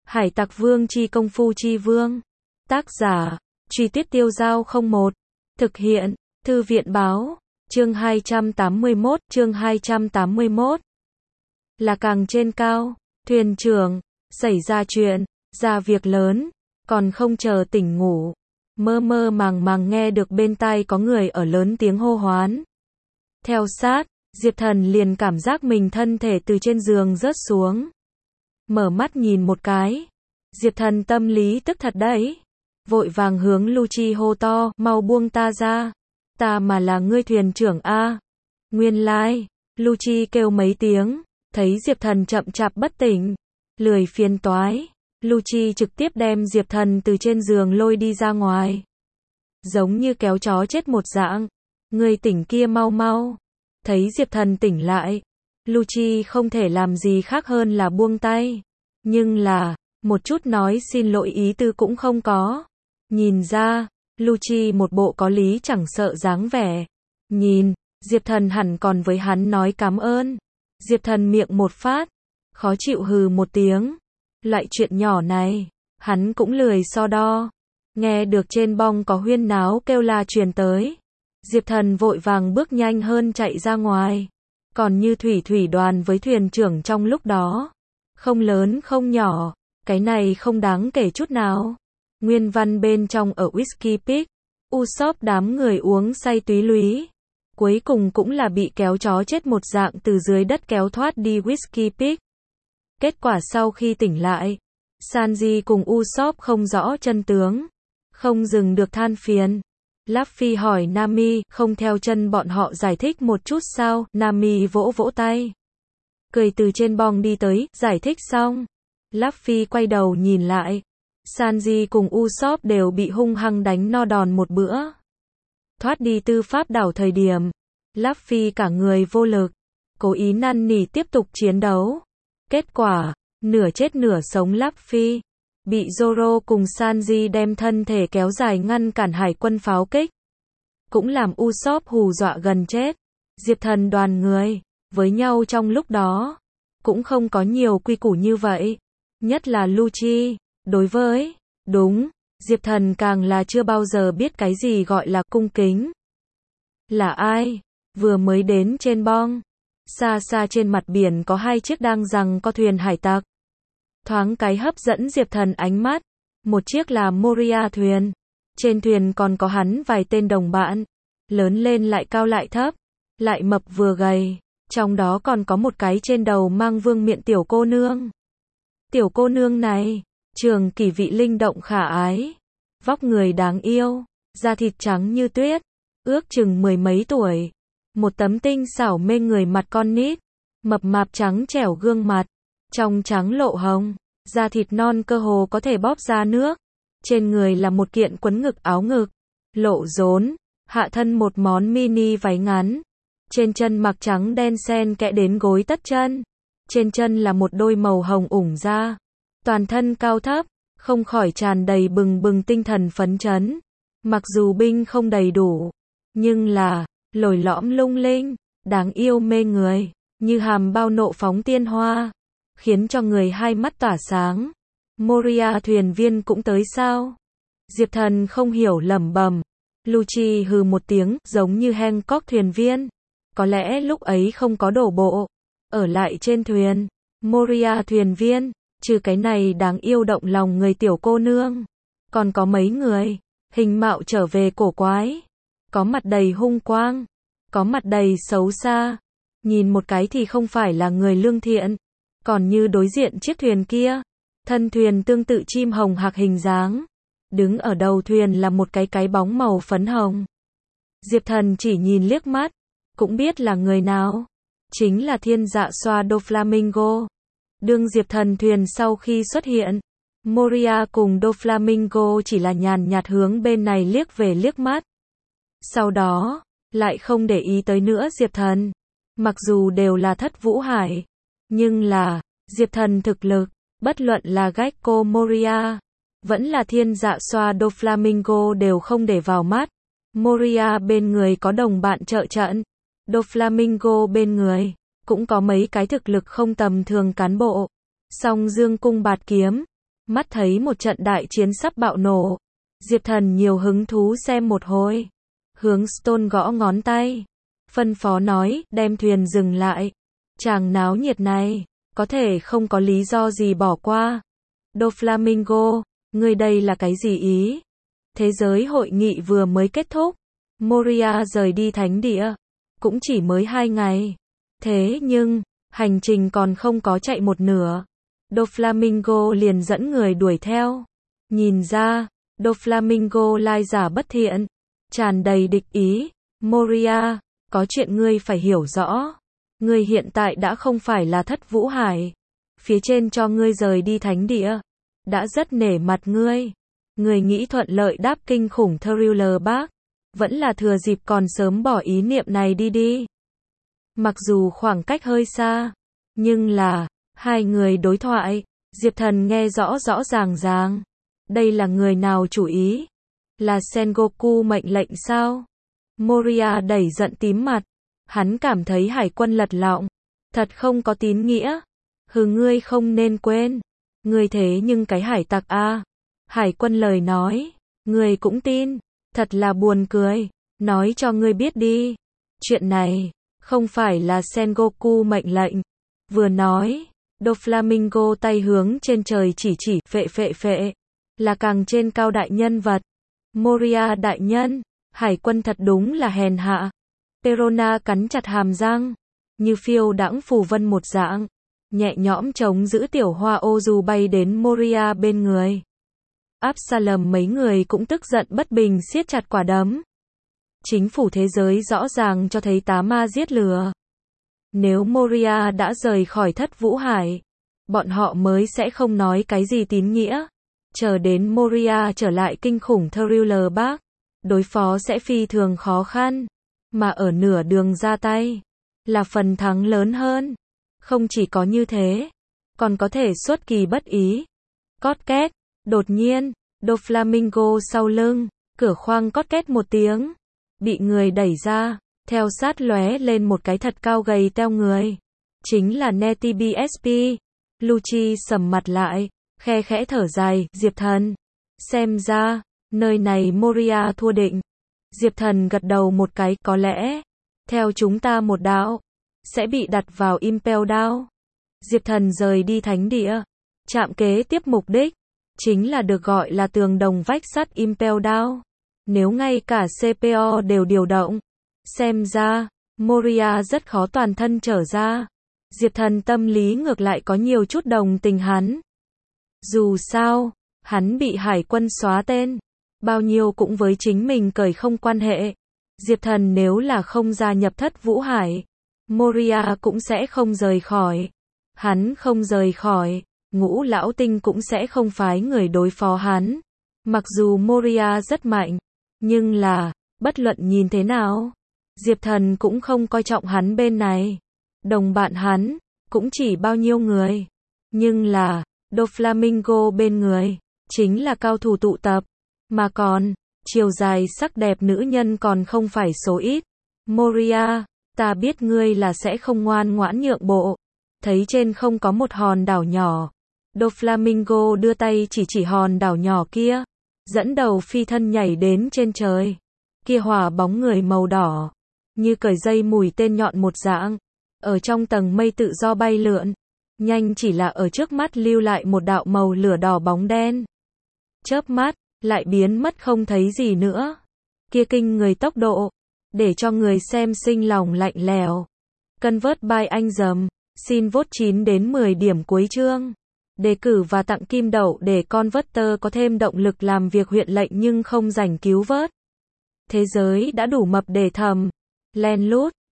Hải Tặc Vương chi công phu chi vương. Tác giả, Truy Tuyết Tiêu Giao 01. Thực hiện, Thư viện báo, chương 281. Là càng trên cao, thuyền trưởng, xảy ra chuyện, ra việc lớn, còn không chờ tỉnh ngủ. Mơ mơ màng màng nghe được bên tai có người ở lớn tiếng hô hoán. Theo sát, Diệp Thần liền cảm giác mình thân thể từ trên giường rớt xuống. Mở mắt nhìn một cái. Diệp Thần tâm lý tức thật đấy. Vội vàng hướng Lucci hô to, mau buông ta ra. Ta mà là ngươi thuyền trưởng a. Nguyên lai, Lucci kêu mấy tiếng, thấy Diệp Thần chậm chạp bất tỉnh, lười phiền toái. Lucci trực tiếp đem Diệp Thần từ trên giường lôi đi ra ngoài. Giống như kéo chó chết một dạng. Ngươi tỉnh kia mau mau. Thấy Diệp Thần tỉnh lại, Lucci không thể làm gì khác hơn là buông tay. Nhưng là, một chút nói xin lỗi ý tư cũng không có. Nhìn ra, Lucci một bộ có lý chẳng sợ dáng vẻ. Nhìn, Diệp Thần hẳn còn với hắn nói cảm ơn. Diệp Thần miệng một phát, khó chịu hừ một tiếng. Loại chuyện nhỏ này, hắn cũng lười so đo. Nghe được trên bong có huyên náo kêu la truyền tới. Diệp Thần vội vàng bước nhanh hơn chạy ra ngoài. Còn như thủy đoàn với thuyền trưởng trong lúc đó. Không lớn không nhỏ, cái này không đáng kể chút nào. Nguyên văn bên trong ở Whiskey Peak, Usopp đám người uống say túy lúy. Cuối cùng cũng là bị kéo chó chết một dạng từ dưới đất kéo thoát đi Whiskey Peak. Kết quả sau khi tỉnh lại, Sanji cùng Usopp không rõ chân tướng. Không dừng được than phiền. Luffy hỏi Nami, không theo chân bọn họ giải thích một chút sao? Nami vỗ vỗ tay. Cười từ trên bong đi tới, giải thích xong. Luffy quay đầu nhìn lại. Sanji cùng Usopp đều bị hung hăng đánh no đòn một bữa. Thoát đi tư pháp đảo thời điểm, Luffy cả người vô lực, cố ý năn nỉ tiếp tục chiến đấu. Kết quả, nửa chết nửa sống Luffy bị Zoro cùng Sanji đem thân thể kéo dài ngăn cản hải quân pháo kích. Cũng làm Usopp hù dọa gần chết. Diệp Thần đoàn người, với nhau trong lúc đó, cũng không có nhiều quy củ như vậy. Nhất là Lucci, đối với, đúng, Diệp Thần càng là chưa bao giờ biết cái gì gọi là cung kính. Là ai? Vừa mới đến trên bong. Xa xa trên mặt biển có hai chiếc đang giằng co thuyền hải tặc. Thoáng cái hấp dẫn Diệp Thần ánh mắt. Một chiếc là Moria thuyền. Trên thuyền còn có hắn vài tên đồng bạn. Lớn lên lại cao lại thấp. Lại mập vừa gầy. Trong đó còn có một cái trên đầu mang vương miện tiểu cô nương. Tiểu cô nương này, trường kỳ vị linh động khả ái. Vóc người đáng yêu. Da thịt trắng như tuyết. Ước chừng mười mấy tuổi. Một tấm tinh xảo mê người mặt con nít. Mập mạp trắng trẻo gương mặt. Trong trắng lộ hồng, da thịt non cơ hồ có thể bóp ra nước. Trên người là một kiện quấn ngực áo ngực, lộ rốn, hạ thân một món mini váy ngắn. Trên chân mặc trắng đen xen kẽ đến gối tất chân. Trên chân là một đôi màu hồng ủng da. Toàn thân cao thấp, không khỏi tràn đầy bừng bừng tinh thần phấn chấn. Mặc dù binh không đầy đủ, nhưng là, lồi lõm lung linh, đáng yêu mê người, như hàm bao nộ phóng tiên hoa. Khiến cho người hai mắt tỏa sáng. Moria thuyền viên cũng tới sao? Diệp Thần không hiểu lẩm bẩm. Lucci hừ một tiếng, giống như Hancock thuyền viên. Có lẽ lúc ấy không có đổ bộ. Ở lại trên thuyền. Moria thuyền viên, trừ cái này đáng yêu động lòng người tiểu cô nương. Còn có mấy người, hình mạo trở về cổ quái. Có mặt đầy hung quang. Có mặt đầy xấu xa. Nhìn một cái thì không phải là người lương thiện. Còn như đối diện chiếc thuyền kia, thân thuyền tương tự chim hồng hạc hình dáng. Đứng ở đầu thuyền là một cái bóng màu phấn hồng. Diệp Thần chỉ nhìn liếc mắt, cũng biết là người nào. Chính là thiên dạ xoa Doflamingo. Đương Diệp Thần thuyền sau khi xuất hiện, Moria cùng Doflamingo chỉ là nhàn nhạt hướng bên này liếc về liếc mắt. Sau đó, lại không để ý tới nữa Diệp Thần. Mặc dù đều là thất vũ hải. Nhưng là, Diệp Thần thực lực, bất luận là Gecko Moria, vẫn là thiên dạ xoa Doflamingo đều không để vào mắt. Moria bên người có đồng bạn trợ trận. Doflamingo bên người, cũng có mấy cái thực lực không tầm thường cán bộ. Song dương cung bạt kiếm, Mắt thấy một trận đại chiến sắp bạo nổ. Diệp Thần nhiều hứng thú xem một hồi. Hướng Stone gõ ngón tay. Phân phó nói, đem thuyền dừng lại. Chàng náo nhiệt này, có thể không có lý do gì bỏ qua. Doflamingo, ngươi đây là cái gì ý? Thế giới hội nghị vừa mới kết thúc. Moria rời đi thánh địa. Cũng chỉ mới 2 ngày. Thế nhưng, hành trình còn không có chạy một nửa. Doflamingo liền dẫn người đuổi theo. Nhìn ra, Doflamingo lai giả bất thiện. Tràn đầy địch ý. Moria, có chuyện ngươi phải hiểu rõ. Ngươi hiện tại đã không phải là Thất Vũ Hải. Phía trên cho ngươi rời đi thánh địa. Đã rất nể mặt ngươi. Ngươi nghĩ thuận lợi đáp kinh khủng Thriller Bark. Vẫn là thừa dịp còn sớm bỏ ý niệm này đi. Mặc dù khoảng cách hơi xa. Nhưng là, hai người đối thoại. Diệp Thần nghe rõ rõ ràng. Đây là người nào chủ ý? Là Sengoku mệnh lệnh sao? Moria đẩy giận tím mặt. Hắn cảm thấy hải quân lật lọng. Thật không có tín nghĩa. Ngươi không nên quên. Ngươi thế nhưng cái hải tặc a. Hải quân lời nói. Ngươi cũng tin. Thật là buồn cười. Nói cho ngươi biết đi. Chuyện này, không phải là Sengoku mệnh lệnh. Vừa nói, Doflamingo tay hướng trên trời chỉ phệ. Là càng trên cao đại nhân vật. Moria đại nhân. Hải quân thật đúng là hèn hạ. Perona cắn chặt hàm răng. Như phiêu đãng phù vân một dạng. Nhẹ nhõm chống giữ tiểu hoa ô dù bay đến Moria bên người. Absalom mấy người cũng tức giận bất bình siết chặt quả đấm. Chính phủ thế giới rõ ràng cho thấy tá ma giết lừa. Nếu Moria đã rời khỏi Thất Vũ Hải, bọn họ mới sẽ không nói cái gì tín nghĩa. Chờ đến Moria trở lại kinh khủng Thriller Bark, đối phó sẽ phi thường khó khăn. Mà ở nửa đường ra tay, là phần thắng lớn hơn. Không chỉ có như thế, còn có thể xuất kỳ bất ý. Cót két, đột nhiên, Doflamingo sau lưng, cửa khoang cót két một tiếng. Bị người đẩy ra, theo sát lóe lên một cái thật cao gầy teo người. Chính là Nettie BSP. Lucci sầm mặt lại, khe khẽ thở dài, Diệp Thần. Xem ra, nơi này Moria thua định. Diệp Thần gật đầu một cái, có lẽ, theo chúng ta một đạo, sẽ bị đặt vào Impel Down. Diệp Thần rời đi thánh địa. Trạm kế tiếp mục đích, chính là được gọi là tường đồng vách sắt Impel Down. Nếu ngay cả CPO đều điều động, xem ra, Moria rất khó toàn thân trở ra. Diệp Thần tâm lý ngược lại có nhiều chút đồng tình hắn. Dù sao, hắn bị hải quân xóa tên. Bao nhiêu cũng với chính mình cởi không quan hệ. Diệp Thần nếu là không gia nhập Thất Vũ Hải, Moria cũng sẽ không rời khỏi. Hắn không rời khỏi, Ngũ Lão Tinh cũng sẽ không phái người đối phó hắn. Mặc dù Moria rất mạnh, nhưng là, bất luận nhìn thế nào, Diệp Thần cũng không coi trọng hắn bên này. Đồng bạn hắn, cũng chỉ bao nhiêu người. Nhưng là, Doflamingo bên người, chính là cao thủ tụ tập. Mà còn, chiều dài sắc đẹp nữ nhân còn không phải số ít. Moria, ta biết ngươi là sẽ không ngoan ngoãn nhượng bộ. Thấy trên không có một hòn đảo nhỏ. Doflamingo đưa tay chỉ hòn đảo nhỏ kia. Dẫn đầu phi thân nhảy đến trên trời. Kia hỏa bóng người màu đỏ. Như cởi dây mùi tên nhọn một dạng. Ở trong tầng mây tự do bay lượn. Nhanh chỉ là ở trước mắt lưu lại một đạo màu lửa đỏ bóng đen. Chớp mắt, lại biến mất không thấy gì nữa. Kia kinh người tốc độ. Để cho người xem sinh lòng lạnh lèo. Convert by anh dầm. Xin vote 9 đến 10 điểm cuối chương. Đề cử và tặng kim đậu để Converter có thêm động lực làm việc huyện lệnh nhưng không rảnh cứu vớt. Thế giới đã đủ mập để thầm. Len lút.